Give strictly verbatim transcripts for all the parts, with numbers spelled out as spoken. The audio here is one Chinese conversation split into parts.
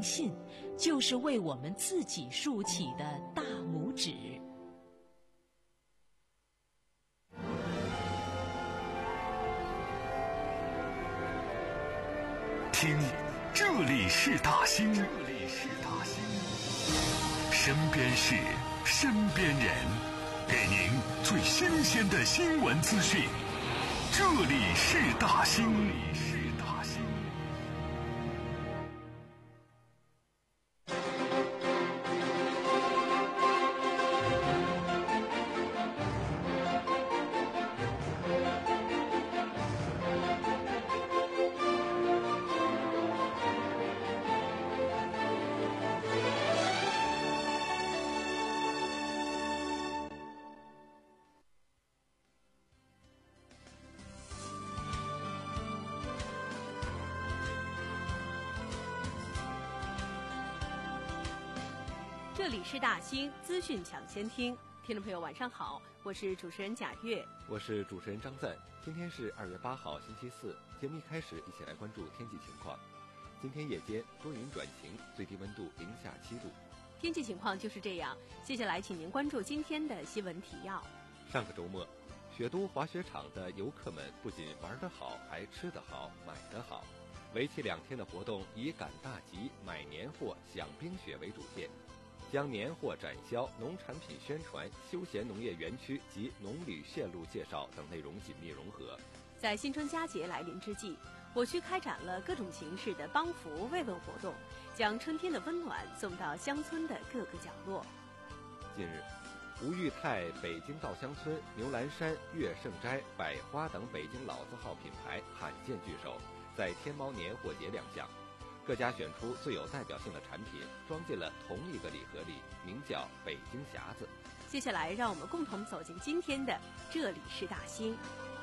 信，就是为我们自己竖起的大拇指。 听，这里是大兴，这里是大兴，身边事，身边人，给您最新鲜的新闻资讯。这里是大兴，这里是大兴。 这里是大兴资讯抢先听，听众朋友晚上好，我是主持人贾月， 我是主持人张赞。今天是二月八号星期四，节目一开始一起来关注天气情况。今天夜间多云转晴，最低温度零下七度。 天气情况就是这样，接下来请您关注今天的新闻提要。 上个周末，雪都滑雪场的游客们不仅玩得好，还吃得好，买得好。为期两天的活动以赶大集、买年货、享冰雪为主线，将年货展销、农产品宣传、休闲农业园区及农旅线路介绍等内容紧密融合。 在新春佳节来临之际，我区开展了各种形式的帮扶慰问活动，将春天的温暖送到乡村的各个角落。 近日，吴裕泰、北京稻香村、牛栏山、乐盛斋、百花等北京老字号品牌罕见聚首，在天猫年货节亮相。各家选出最有代表性的产品，装进了同一个礼盒里，名叫北京匣子。 接下来让我们共同走进今天的这里是大兴。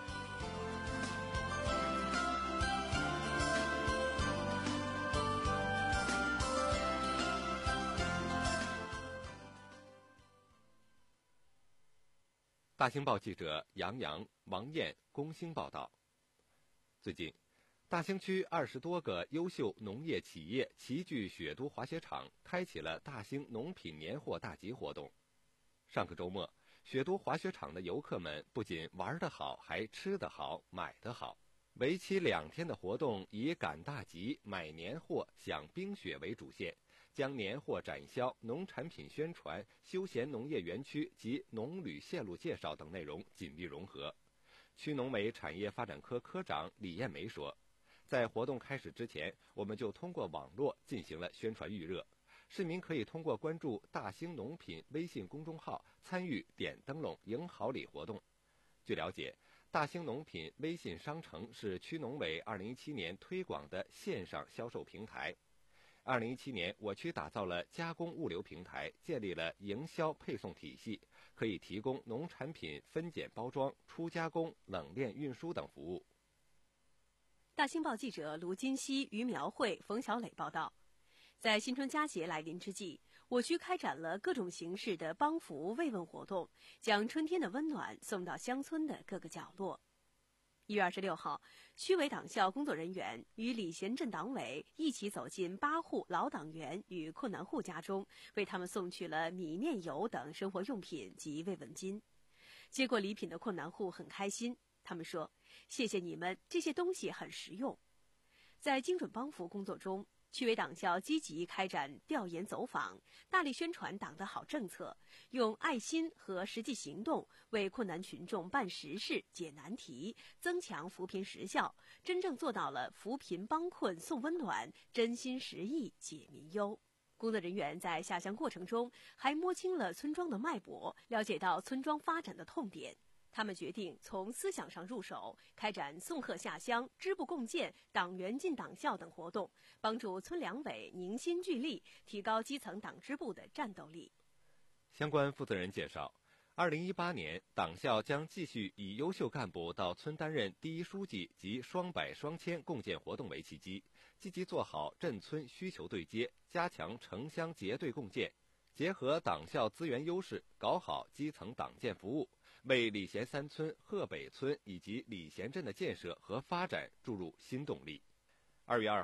大兴报记者杨洋、王艳、龚兴报道。最近，大兴区二十多个优秀农业企业齐聚雪都滑雪场，开启了大兴农品年货大集活动。上个周末，雪都滑雪场的游客们不仅玩得好，还吃得好，买得好。为期两天的活动以赶大集、买年货、享冰雪为主线，将年货展销、农产品宣传、休闲农业园区及农旅线路介绍等内容紧密融合。区农委产业发展科科长李艳梅说，在活动开始之前，我们就通过网络进行了宣传预热。市民可以通过关注大兴农品微信公众号参与点灯笼迎好礼活动。据了解，大兴农品微信商城是区农委二零一七年推广的线上销售平台。二零一七年，我区打造了加工物流平台，建立了营销配送体系，可以提供农产品分拣包装、初加工、冷链运输等服务。 大兴报记者卢金熙、于苗慧、冯小磊报道。在新春佳节来临之际，我区开展了各种形式的帮扶慰问活动，将春天的温暖送到乡村的各个角落。一月二十六号，区委党校工作人员与礼贤镇党委一起走进八户老党员与困难户家中，为他们送去了米面油等生活用品及慰问金。接过礼品的困难户很开心，他们说：“谢谢你们，这些东西很实用。”在精准帮扶工作中，区委党校积极开展调研走访，大力宣传党的好政策，用爱心和实际行动为困难群众办实事、解难题，增强扶贫实效，真正做到了扶贫帮困送温暖，真心实意解民忧。工作人员在下乡过程中还摸清了村庄的脉搏，了解到村庄发展的痛点。他们决定从思想上入手，开展送贺下乡、支部共建、党员进党校等活动，帮助村两委凝心聚力，提高基层党支部的战斗力。 相关负责人介绍，二零一八年，党校将继续以优秀干部到村担任第一书记及双百双千共建活动为契机，积极做好镇村需求对接，加强城乡结对共建，结合党校资源优势，搞好基层党建服务，为礼贤三村、鹤北村以及礼贤镇的建设和发展注入新动力。二月二号，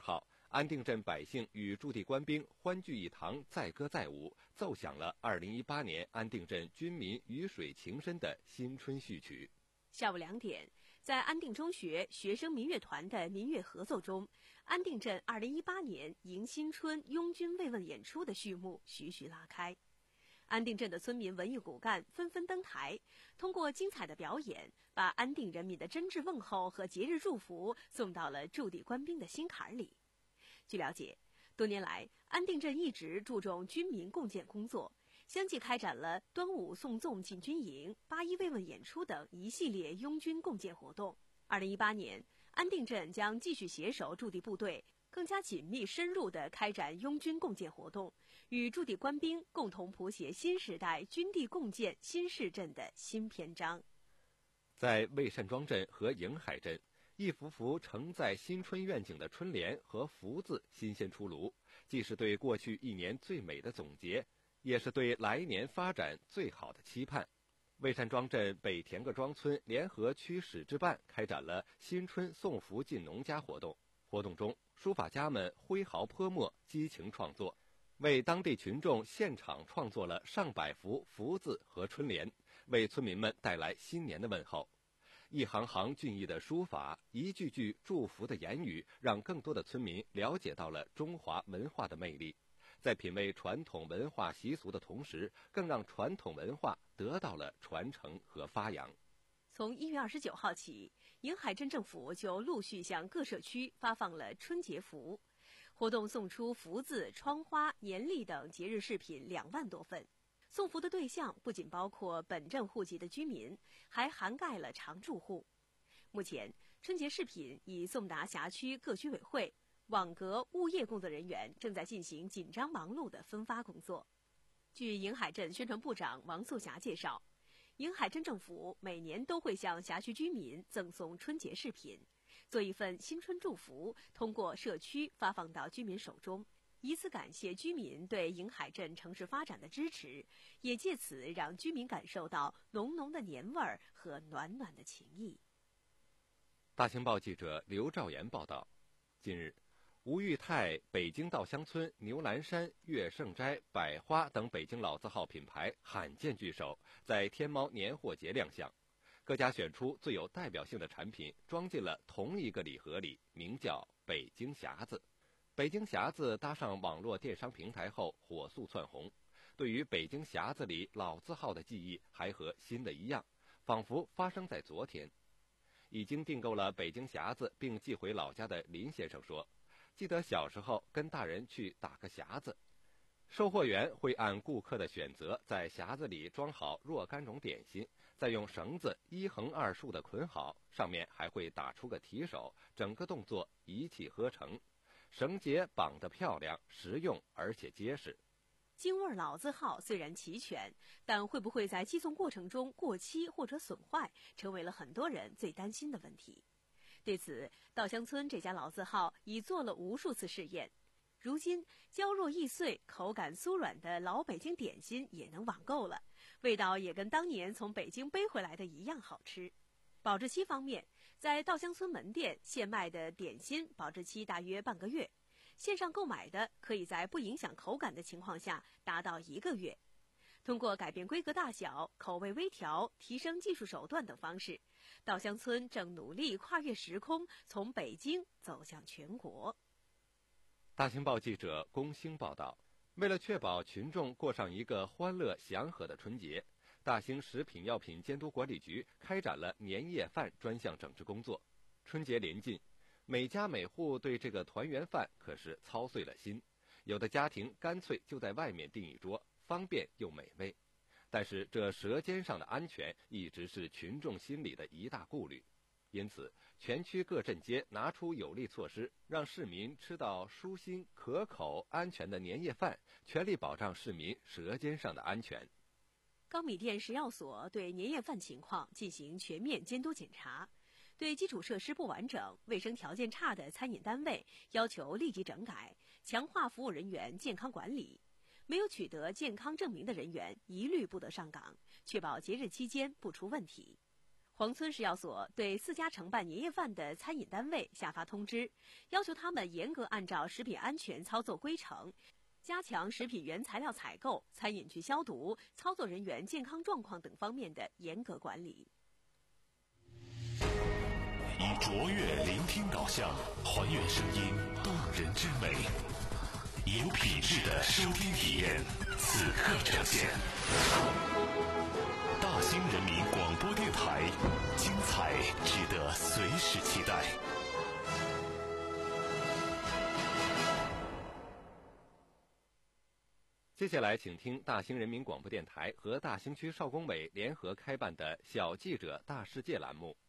安定镇百姓与驻地官兵欢聚一堂，载歌载舞，奏响了二零一八年安定镇军民鱼水情深的新春序曲。 下午两点，在安定中学学生民乐团的民乐合奏中，安定镇二零一八年迎新春拥军慰问演出的序幕徐徐拉开。安定镇的村民文艺骨干纷纷登台，通过精彩的表演，把安定人民的真挚问候和节日祝福送到了驻地官兵的心坎里。据了解，多年来，安定镇一直注重军民共建工作，相继开展了端午送粽进军营、八一慰问演出等一系列拥军共建活动。二零一八年，安定镇将继续携手驻地部队，更加紧密深入地开展拥军共建活动，与驻地官兵共同谱写新时代军地共建新市镇的新篇章。 在魏善庄镇和营海镇，一幅幅承载新春愿景的春联和福字新鲜出炉，既是对过去一年最美的总结，也是对来年发展最好的期盼。魏善庄镇北田各庄村联合区史志办开展了新春送福进农家活动。活动中，书法家们挥毫泼墨，激情创作，为当地群众现场创作了上百幅福字和春联，为村民们带来新年的问候。一行行俊逸的书法，一句句祝福的言语，让更多的村民了解到了中华文化的魅力。在品味传统文化习俗的同时，更让传统文化得到了传承和发扬。 从一月二十九号起，营海镇政府就陆续向各社区发放了春节福，活动送出福字、窗花、年历等节日饰品两万多份。送福的对象不仅包括本镇户籍的居民，还涵盖了常住户。目前，春节饰品已送达辖区各居委会，网格、物业工作人员正在进行紧张忙碌的分发工作。据营海镇宣传部长王素霞介绍，营海镇政府每年都会向辖区居民赠送春节饰品，做一份新春祝福，通过社区发放到居民手中，以此感谢居民对营海镇城市发展的支持，也借此让居民感受到浓浓的年味儿和暖暖的情谊。 大清报记者刘兆岩报道，近日，吴裕泰、北京稻香村、牛栏山、乐盛斋、百花等北京老字号品牌罕见聚首，在天猫年货节亮相。各家选出最有代表性的产品，装进了同一个礼盒里，名叫北京匣子。北京匣子搭上网络电商平台后火速窜红，对于北京匣子里老字号的记忆还和新的一样，仿佛发生在昨天。已经订购了北京匣子并寄回老家的林先生说，记得小时候跟大人去打个匣子，售货员会按顾客的选择在匣子里装好若干种点心，再用绳子一横二竖的捆好，上面还会打出个提手，整个动作一气呵成，绳结绑得漂亮，实用而且结实。 京味老字号虽然齐全，但会不会在寄送过程中过期或者损坏，成为了很多人最担心的问题。对此，稻香村这家老字号已做了无数次试验，如今娇弱易碎、口感酥软的老北京点心也能网购了，味道也跟当年从北京背回来的一样好吃。保质期方面，在稻香村门店现卖的点心保质期大约半个月，线上购买的可以在不影响口感的情况下达到一个月。通过改变规格大小、口味微调、提升技术手段等方式，稻香村正努力跨越时空，从北京走向全国。 大清报记者龚兴报道，为了确保群众过上一个欢乐祥和的春节，大兴食品药品监督管理局开展了年夜饭专项整治工作。春节临近，每家每户对这个团圆饭可是操碎了心，有的家庭干脆就在外面订一桌，方便又美味。但是这舌尖上的安全一直是群众心里的一大顾虑，因此全区各镇街拿出有力措施，让市民吃到舒心、可口、安全的年夜饭，全力保障市民舌尖上的安全。 高米店食药所对年夜饭情况进行全面监督检查，对基础设施不完整、卫生条件差的餐饮单位要求立即整改，强化服务人员健康管理。没有取得健康证明的人员一律不得上岗，确保节日期间不出问题。 黄村食药所对四家承办年夜饭的餐饮单位下发通知，要求他们严格按照食品安全操作规程，加强食品原材料采购、餐饮区消毒、操作人员健康状况等方面的严格管理。 以卓越聆听导向，还原声音动人之美，有品质的收听体验，此刻呈现。大兴人民广播电台，精彩值得随时期待。 接下来请听大兴人民广播电台和大兴区少工委联合开办的小记者大世界栏目。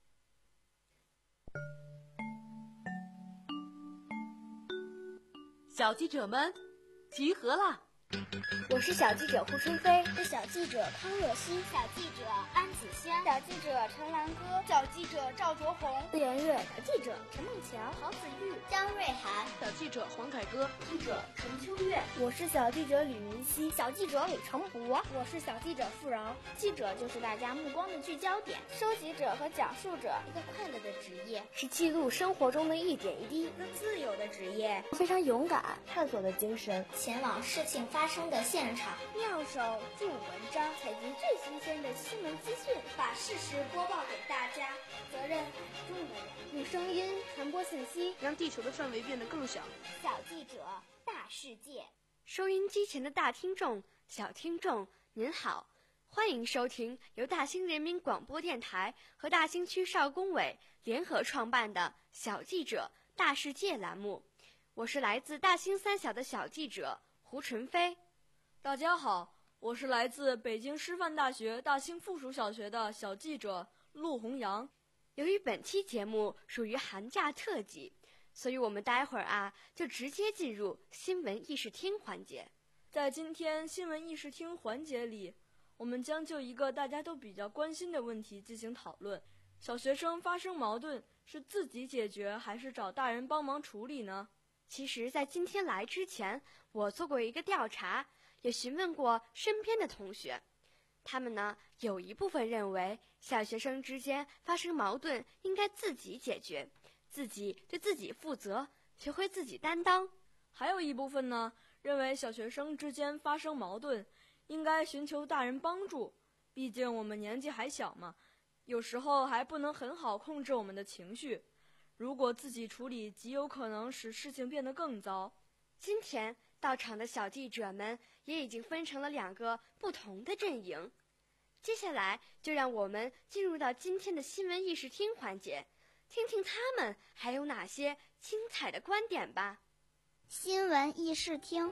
小记者们集合啦！ 我是小记者胡春飞， 是小记者康若曦， 小记者安子轩， 小记者陈兰歌， 小记者赵卓红， 顾媛月， 小记者陈梦桥， 郝子玉， 张瑞涵， 小记者黄凯歌， 记者陈秋月。 我是小记者吕明熙， 小记者李成博， 我是小记者付饶。 记者就是大家目光的聚焦点， 收集者和讲述者， 一个快乐的职业， 是记录生活中的一点一滴， 一个自由的职业， 非常勇敢，探索的精神， 前往事情发生的现场， 妙手著文章， 采集最新鲜的新闻资讯， 把事实播报给大家。责任很重的人， 用声音传播信息， 让地球的范围变得更小。 小记者，大世界。 收音机前的大听众、小听众，您好，欢迎收听由大兴人民广播电台和大兴区少工委联合创办的小记者大世界栏目。我是来自大兴三小的小记者胡纯飞。 大家好，我是来自北京师范大学大兴附属小学的小记者陆弘洋。 由于本期节目属于寒假特辑，所以我们待会儿啊就直接进入新闻议事厅环节。 在今天新闻议事厅环节里，我们将就一个大家都比较关心的问题进行讨论：小学生发生矛盾是自己解决还是找大人帮忙处理呢？ 其实在今天来之前，我做过一个调查，也询问过身边的同学，他们呢有一部分认为小学生之间发生矛盾应该自己解决，自己对自己负责，学会自己担当。 还有一部分呢认为小学生之间发生矛盾应该寻求大人帮助，毕竟我们年纪还小嘛，有时候还不能很好控制我们的情绪，如果自己处理极有可能使事情变得更糟。 今天到场的小记者们也已经分成了两个不同的阵营，接下来就让我们进入到今天的新闻议事厅环节，听听他们还有哪些精彩的观点吧。 新闻议事厅，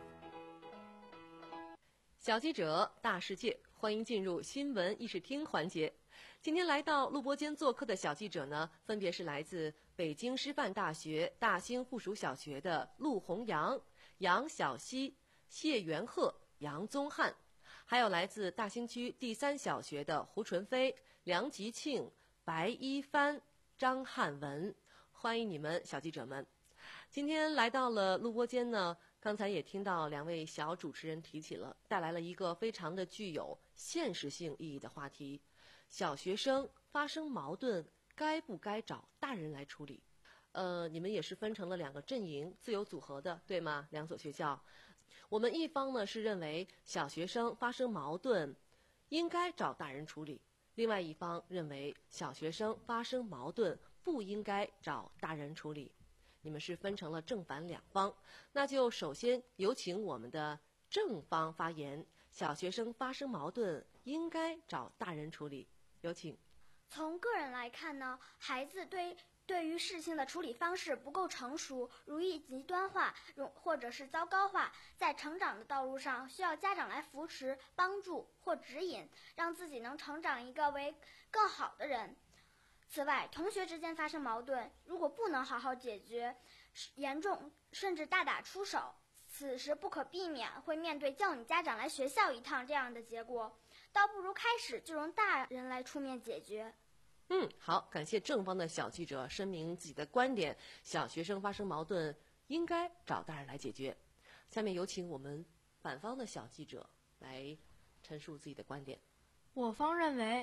小记者大世界，欢迎进入新闻议事厅环节。今天来到录播间做客的小记者呢，分别是来自北京师范大学大兴附属小学的陆弘洋、杨晓溪、谢元鹤、杨宗翰，还有来自大兴区第三小学的胡纯飞、梁吉庆、白一帆、张汉文。欢迎你们，小记者们。今天来到了录播间呢，刚才也听到两位小主持人提起了，带来了一个非常的具有现实性意义的话题：小学生发生矛盾该不该找大人来处理？呃，你们也是分成了两个阵营，自由组合的，对吗？两所学校，我们一方呢是认为小学生发生矛盾应该找大人处理，另外一方认为小学生发生矛盾不应该找大人处理。你们是分成了正反两方，那就首先有请我们的正方发言：小学生发生矛盾应该找大人处理。有请。 从个人来看呢，孩子对对于事情的处理方式不够成熟，容易极端化，或者是糟糕化，在成长的道路上需要家长来扶持、帮助或指引，让自己能成长一个为更好的人。此外，同学之间发生矛盾，如果不能好好解决，严重甚至大打出手，此时不可避免会面对叫你家长来学校一趟这样的结果，倒不如开始就由大人来出面解决。 嗯，好，感谢正方的小记者声明自己的观点，小学生发生矛盾应该找大人来解决。下面有请我们反方的小记者来陈述自己的观点。 我方认为，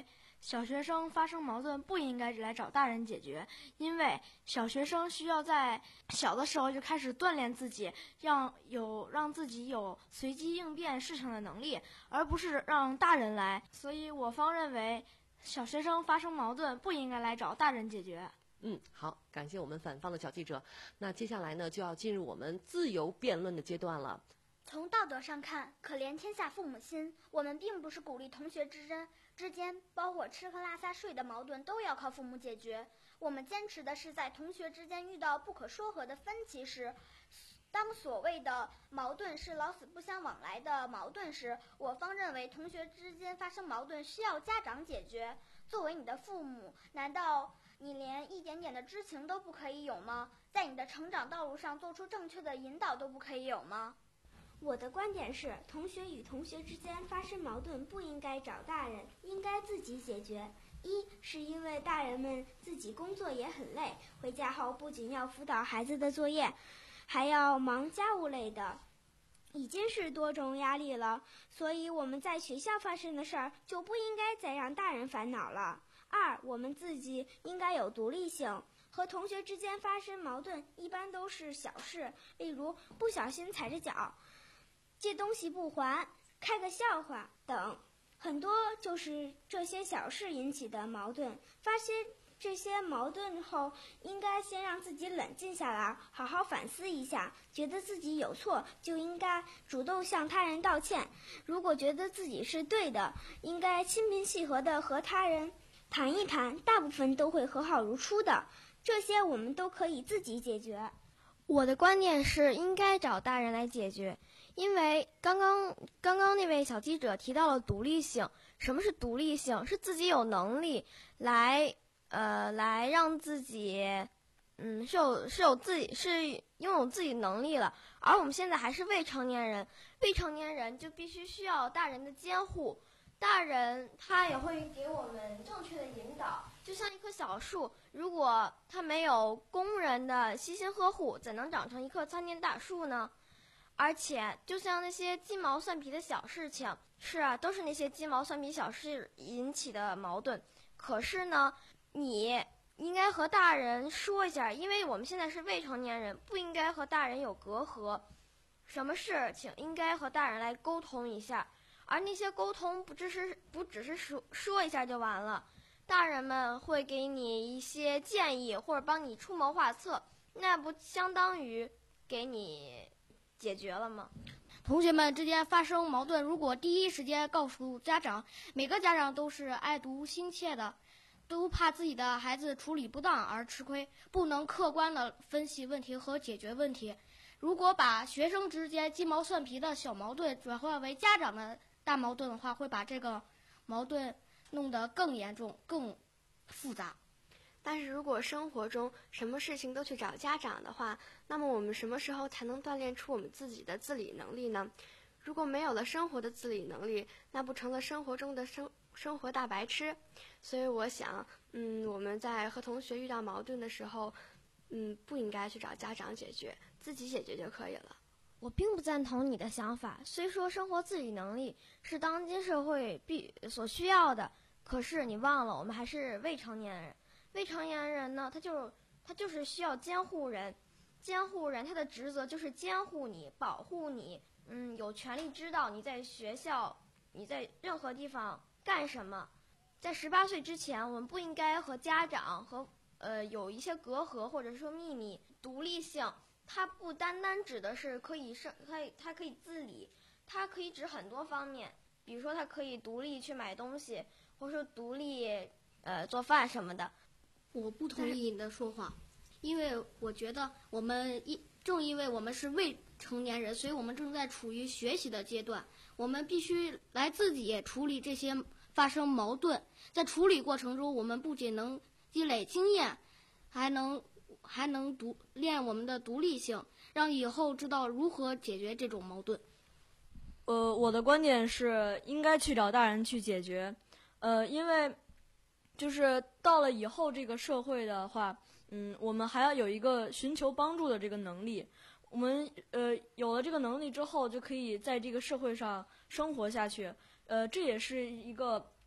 小学生发生矛盾不应该来找大人解决，因为小学生需要在小的时候就开始锻炼自己，让有让自己有随机应变事情的能力，而不是让大人来。所以我方认为，小学生发生矛盾不应该来找大人解决。 嗯，好，感谢我们反方的小记者。那接下来呢，就要进入我们自由辩论的阶段了。 从道德上看，可怜天下父母心。我们并不是鼓励同学之间之间，包括吃喝拉撒睡的矛盾都要靠父母解决。我们坚持的是，在同学之间遇到不可说和的分歧时，当所谓的矛盾是老死不相往来的矛盾时，我方认为同学之间发生矛盾需要家长解决。作为你的父母，难道你连一点点的知情都不可以有吗？在你的成长道路上做出正确的引导都不可以有吗？ 我的观点是，同学与同学之间发生矛盾不应该找大人，应该自己解决。一是因为大人们自己工作也很累，回家后不仅要辅导孩子的作业，还要忙家务类的，已经是多重压力了。所以我们在学校发生的事儿就不应该再让大人烦恼了。二，我们自己应该有独立性。和同学之间发生矛盾一般都是小事，例如不小心踩着脚，借东西不还，开个笑话等，很多就是这些小事引起的矛盾。发现这些矛盾后，应该先让自己冷静下来，好好反思一下，觉得自己有错就应该主动向他人道歉。如果觉得自己是对的，应该心平气和地和他人谈一谈，大部分都会和好如初的。这些我们都可以自己解决。 我的观点是应该找大人来解决，因为刚刚刚刚那位小记者提到了独立性。什么是独立性？是自己有能力来呃来让自己嗯是有是有自己是拥有自己能力了。而我们现在还是未成年人，未成年人就必须需要大人的监护，大人他也会给我们正确的引导。就像一棵小树，如果它没有工人的悉心呵护，怎能长成一棵参天大树呢？而且就像那些鸡毛蒜皮的小事情，是啊，都是那些鸡毛蒜皮小事引起的矛盾。可是呢，你应该和大人说一下，因为我们现在是未成年人，不应该和大人有隔阂，什么事情应该和大人来沟通一下。而那些沟通不只是不只是说说一下就完了，大人们会给你一些建议或者帮你出谋划策，那不相当于给你解决了吗？ 同学们之间发生矛盾，如果第一时间告诉家长，每个家长都是爱读心切的，都怕自己的孩子处理不当而吃亏，不能客观地分析问题和解决问题。如果把学生之间鸡毛蒜皮的小矛盾转化为家长的大矛盾的话，会把这个矛盾弄得更严重、更复杂。 但是如果生活中什么事情都去找家长的话，那么我们什么时候才能锻炼出我们自己的自理能力呢？如果没有了生活的自理能力，那不成了生活中的生生活大白痴？所以我想，嗯，我们在和同学遇到矛盾的时候，嗯，不应该去找家长解决，自己解决就可以了。 我并不赞同你的想法。虽说生活自理能力是当今社会必所需要的，可是你忘了，我们还是未成年人。未成年人呢，他就他就是需要监护人，监护人他的职责就是监护你、保护你，嗯，有权利知道你在学校、你在任何地方干什么。在十八岁之前，我们不应该和家长和呃有一些隔阂或者说秘密。独立性，它不单单指的是可以生，它它可以自理，它可以指很多方面。比如说，它可以独立去买东西，或者说独立呃做饭什么的。 我不同意你的说法，因为我觉得我们一正因为我们是未成年人，所以我们正在处于学习的阶段，我们必须来自己处理这些发生矛盾。在处理过程中，我们不仅能积累经验，还能还能独练我们的独立性，让以后知道如何解决这种矛盾。 呃，我的观点是应该去找大人去解决，呃，因为就是到了以后这个社会的话，嗯，我们还要有一个寻求帮助的这个能力。我们呃有了这个能力之后，就可以在这个社会上生活下去。呃，这也是一个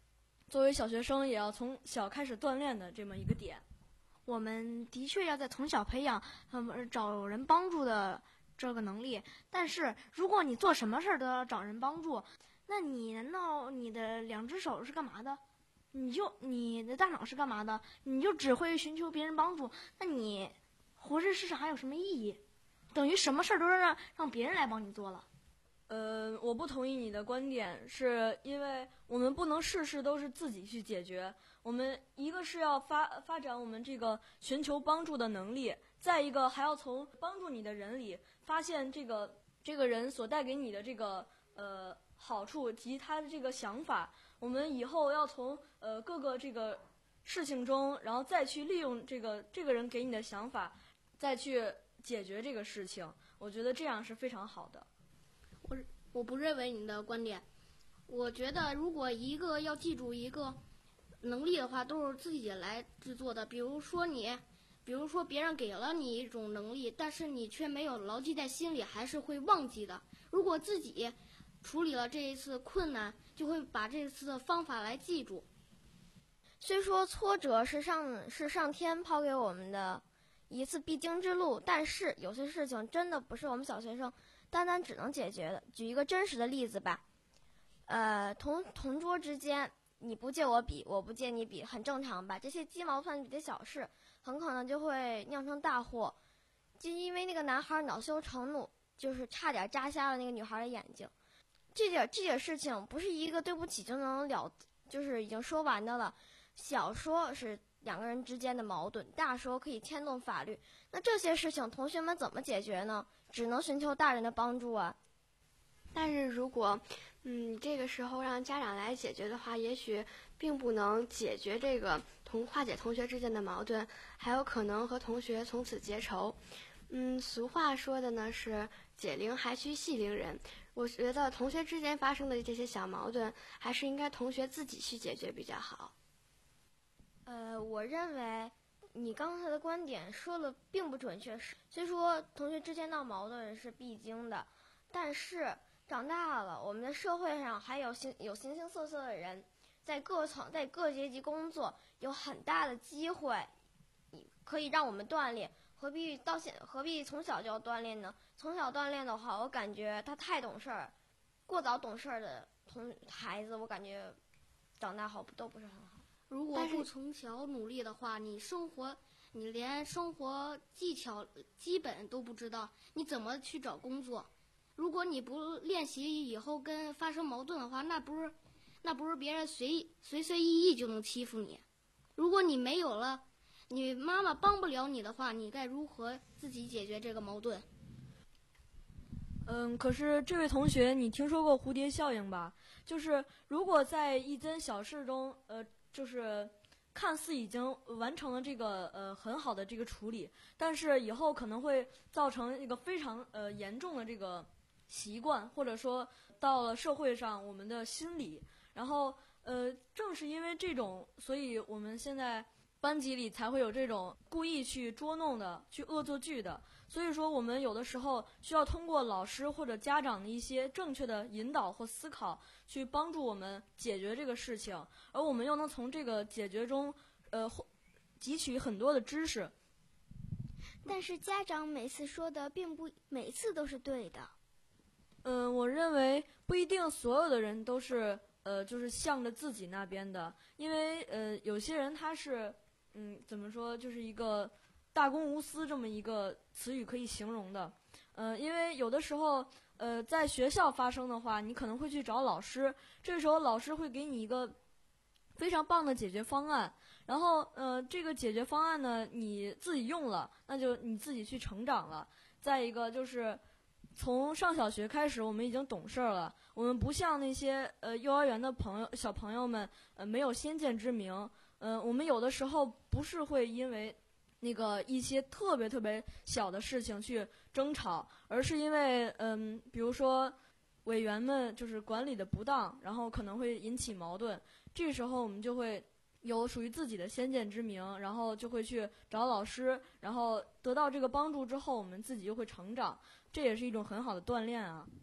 作为小学生，也要从小开始锻炼的这么一个点。 我们的确要在从小培养嗯找人帮助的这个能力，但是如果你做什么事儿都要找人帮助，那你难道你的两只手是干嘛的？你就你的大脑是干嘛的？你就只会寻求别人帮助，那你活在世上还有什么意义？等于什么事儿都是让让别人来帮你做了。 呃，我不同意你的观点，是因为我们不能事事都是自己去解决。我们一个是要发发展我们这个寻求帮助的能力，再一个还要从帮助你的人里发现这个这个人所带给你的这个呃好处及他的这个想法。我们以后要从呃各个这个事情中，然后再去利用这个这个人给你的想法，再去解决这个事情。我觉得这样是非常好的。 我我不认为你的观点，我觉得如果一个要记住一个能力的话，都是自己来制作的。比如说你，比如说别人给了你一种能力，但是你却没有牢记在心里，还是会忘记的。如果自己处理了这一次困难，就会把这次的方法来记住。 虽说挫折是上是上天抛给我们的一次必经之路，但是有些事情真的不是我们小学生单单只能解决的。举一个真实的例子吧，呃，同同桌之间，你不借我笔，我不借你笔，很正常吧？这些鸡毛蒜皮的小事，很可能就会酿成大祸。就因为那个男孩恼羞成怒，就是差点扎瞎了那个女孩的眼睛。这点这点事情不是一个对不起就能了，就是已经说完的了。小说是两个人之间的矛盾，大说可以牵动法律。那这些事情同学们怎么解决呢？只能寻求大人的帮助啊。 但是如果嗯这个时候让家长来解决的话，也许并不能解决这个同化解同学之间的矛盾，还有可能和同学从此结仇。嗯，俗话说的呢是解铃还须系铃人。我觉得同学之间发生的这些小矛盾，还是应该同学自己去解决比较好。 呃，我认为你刚才的观点说的并不准确。虽说同学之间闹矛盾是必经的，但是长大了，我们的社会上还有形有形形色色的人，在各层在各阶级工作，有很大的机会可以让我们锻炼。何必到现何必从小就要锻炼呢？从小锻炼的话，我感觉他太懂事儿，过早懂事儿的同孩子，我感觉长大后都不是很好。 如果不从小努力的话，你生活你连生活技巧基本都不知道，你怎么去找工作？如果你不练习，以后跟发生矛盾的话，那不是那不是别人随随随意意就能欺负你。如果你没有了，你妈妈帮不了你的话，你该如何自己解决这个矛盾？ 嗯，可是这位同学，你听说过蝴蝶效应吧？就是如果在一件小事中，呃，就是看似已经完成了这个呃很好的这个处理，但是以后可能会造成一个非常呃严重的这个习惯，或者说到了社会上我们的心理，然后呃正是因为这种，所以我们现在班级里才会有这种故意去捉弄的、去恶作剧的。所以说，我们有的时候需要通过老师或者家长的一些正确的引导或思考，去帮助我们解决这个事情，而我们又能从这个解决中，呃，汲取很多的知识。 但是家长每次说的并不每次都是对的。 嗯、呃，我认为不一定所有的人都是呃，就是向着自己那边的，因为呃，有些人他是。嗯，怎么说，就是一个大公无私这么一个词语可以形容的。呃，因为有的时候，呃，在学校发生的话，你可能会去找老师，这时候老师会给你一个非常棒的解决方案。然后，呃，这个解决方案呢，你自己用了，那就你自己去成长了。再一个就是，从上小学开始，我们已经懂事了。我们不像那些呃幼儿园的朋友小朋友们，呃，没有先见之明。嗯、呃，我们有的时候不是会因为那个一些特别特别小的事情去争吵，而是因为嗯，比如说委员们就是管理的不当，然后可能会引起矛盾。这时候我们就会有属于自己的先见之明，然后就会去找老师，然后得到这个帮助之后，我们自己就会成长，这也是一种很好的锻炼啊。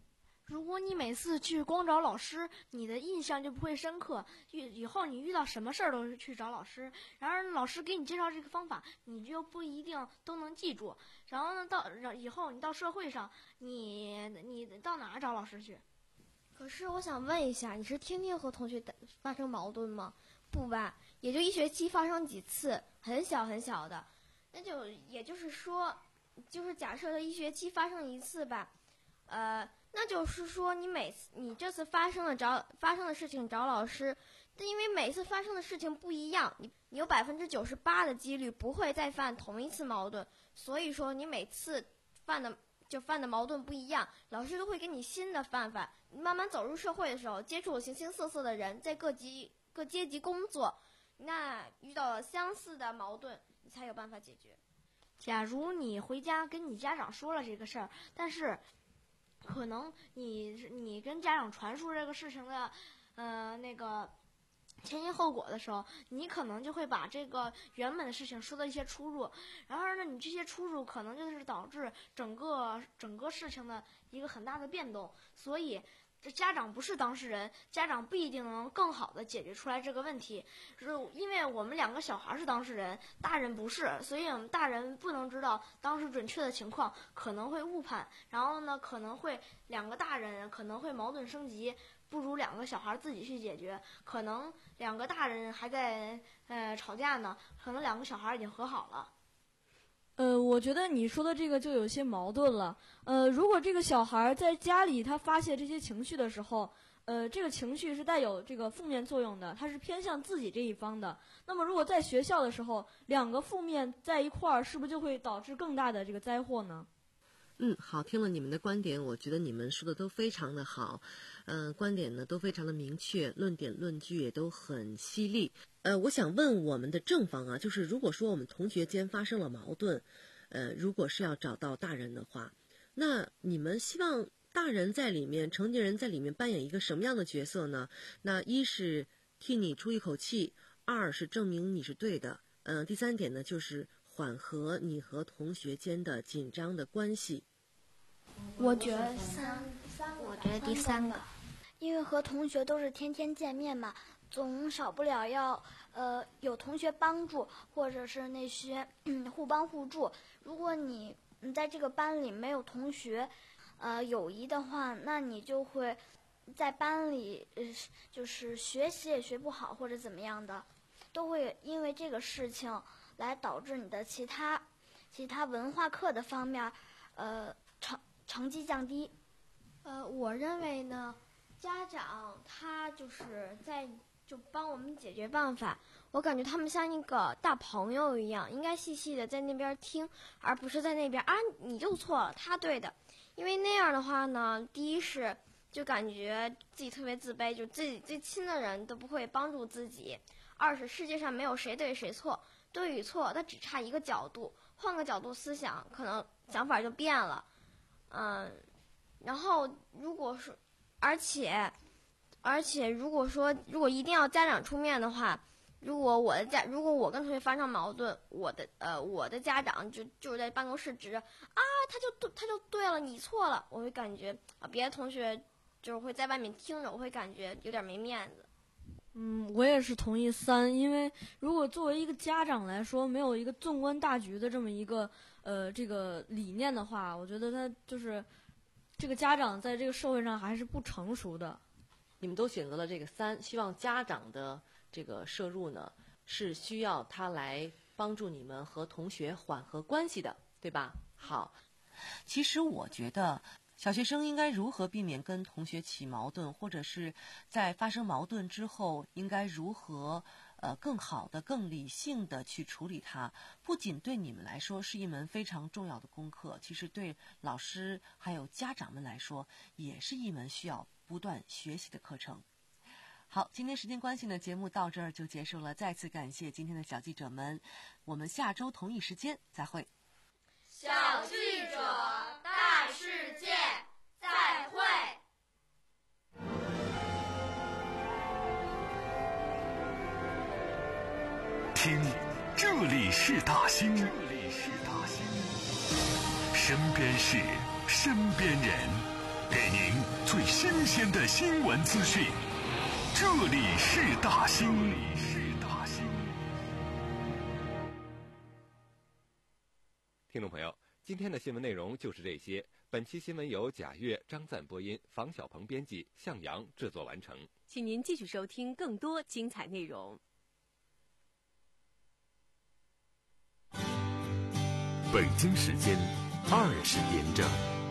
如果你每次去光找老师，你的印象就不会深刻。以以后你遇到什么事儿都是去找老师，然而老师给你介绍这个方法，你就不一定都能记住。然后呢，到以后你到社会上，你你到哪儿找老师去？ 可是我想问一下，你是天天和同学发生矛盾吗？不吧，也就一学期发生几次，很小很小的。那就也就是说，就是假设的一学期发生一次吧，呃。那就是说，你每次你这次发生了找发生的事情找老师，但因为每次发生的事情不一样，你你有百分之九十八的几率不会再犯同一次矛盾，所以说你每次犯的就犯的矛盾不一样，老师都会给你新的办法。你慢慢走入社会的时候，接触形形色色的人，在各级各阶级工作，那遇到了相似的矛盾，你才有办法解决。 假如你回家跟你家长说了这个事儿，但是可能你你跟家长传述这个事情的，呃，那个前因后果的时候，你可能就会把这个原本的事情说到一些出入，然而呢，你这些出入可能就是导致整个整个事情的一个很大的变动，所以这家长不是当事人，家长不一定能更好的解决出来这个问题，是因为我们两个小孩是当事人，大人不是，所以我们大人不能知道当时准确的情况，可能会误判，然后呢，可能会两个大人可能会矛盾升级，不如两个小孩自己去解决，可能两个大人还在呃吵架呢，可能两个小孩已经和好了。 呃，我觉得你说的这个就有些矛盾了。呃，如果这个小孩在家里他发泄这些情绪的时候，呃，这个情绪是带有这个负面作用的，他是偏向自己这一方的。那么如果在学校的时候，两个负面在一块儿，是不是就会导致更大的这个灾祸呢？ 嗯，好，听了你们的观点，我觉得你们说的都非常的好，呃，观点呢都非常的明确，论点论据也都很犀利。呃，我想问我们的正方啊，就是如果说我们同学间发生了矛盾，呃，如果是要找到大人的话，那你们希望大人在里面，成年人在里面扮演一个什么样的角色呢？那一是替你出一口气，二是证明你是对的，嗯、呃，第三点呢就是缓和你和同学间的紧张的关系。 我觉得三，我觉得第三个， 因为和同学都是天天见面嘛，总少不了要呃有同学帮助，或者是那些、嗯、互帮互助。如果你你在这个班里没有同学，呃友谊的话，那你就会在班里呃就是学习也学不好，或者怎么样的，都会因为这个事情来导致你的其他其他文化课的方面，呃成成绩降低。 呃，我认为呢，家长他就是在就帮我们解决办法。我感觉他们像一个大朋友一样，应该细细的在那边听，而不是在那边啊你就错了，他对的。因为那样的话呢，第一是就感觉自己特别自卑，就自己最亲的人都不会帮助自己；二是世界上没有谁对谁错，对与错它只差一个角度，换个角度思想，可能想法就变了。嗯，然后如果说，而且，而且如果说如果一定要家长出面的话，如果我的家，如果我跟同学发生矛盾，我的呃我的家长就就是在办公室指着啊，他就对他就对了，你错了，我会感觉啊，别的同学就是会在外面听着，我会感觉有点没面子。 嗯，我也是同意三，因为如果作为一个家长来说，没有一个纵观大局的这么一个呃这个理念的话，我觉得他就是这个家长在这个社会上还是不成熟的。 你们都选择了这个三，希望家长的这个摄入呢，是需要他来帮助你们和同学缓和关系的，对吧？好，其实我觉得小学生应该如何避免跟同学起矛盾，或者是在发生矛盾之后应该如何呃更好的、更理性的去处理它，不仅对你们来说是一门非常重要的功课，其实对老师还有家长们来说也是一门需要不断学习的课程。好，今天时间关系呢，节目到这儿就结束了。再次感谢今天的小记者们，我们下周同一时间再会。 小记者大世界，再会。 听，这里是大兴，这里是大兴，身边事，身边人。 给您最新鲜的新闻资讯。这里是大兴。 听众朋友，今天的新闻内容就是这些。本期新闻由贾悦、张赞播音，房小鹏编辑，向阳制作完成。 请您继续收听更多精彩内容。 北京时间二十点整。